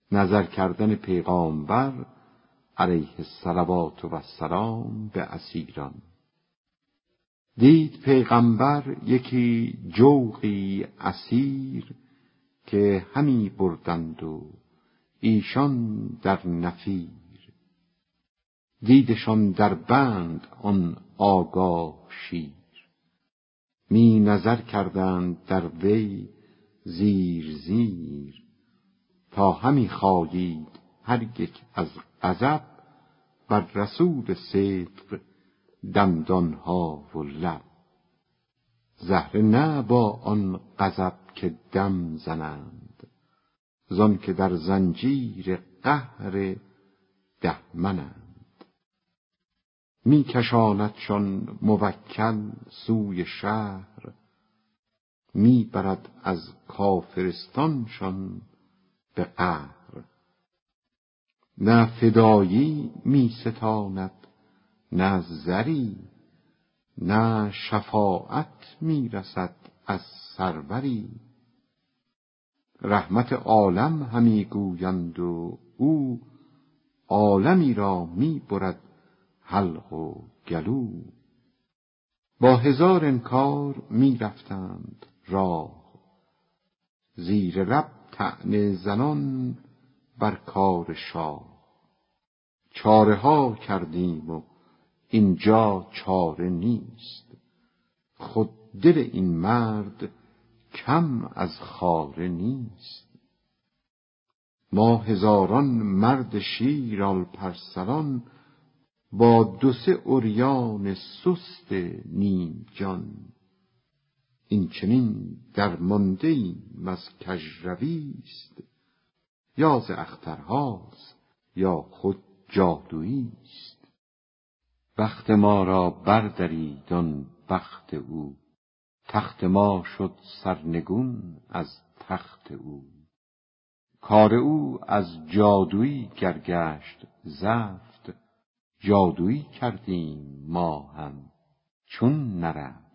نظر کردن پیغامبر علیه الصلوات و السلام به اسیران. دید پیغمبر یکی جوقی اسیر، که همی بردند و ایشان در نفیر. دیدشان در بند آن آگاه شیر، می نظر کردند در وی زیر زیر. تا همی خایید هر یک از غضب، بر رسول صدق دندانها و لب. زهره نه با آن غضب که دم زنند، زان که در زنجیر قهر دهمنند. می کشاندشان موکل سوی شهر، می برد از کافرستانشان به قهر. نه فدایی می ستاند نه زری، نه شفاعت می رسد از سروری. رحمت عالم همی گویند و او، عالمی را می برد حلق و گلو. با هزار انکار می رفتند راه، زیر لب طعنه زنان بر کار شاه. چاره ها کردیم و اینجا چاره نیست، خود دل این مرد کم از خاره نیست. ما هزاران مرد شیرالپرسران، با دو سه عریان سست نیم جان. این چنین درمانده ایم از کژرویست، یا ز اخترهاست یا خود جادوییست. بخت ما را بردرید آن بخت او، تخت ما شد سرنگون از تخت او. کار او از جادویی گر گشت زفت، جادویی کردیم ما هم چون نرفت.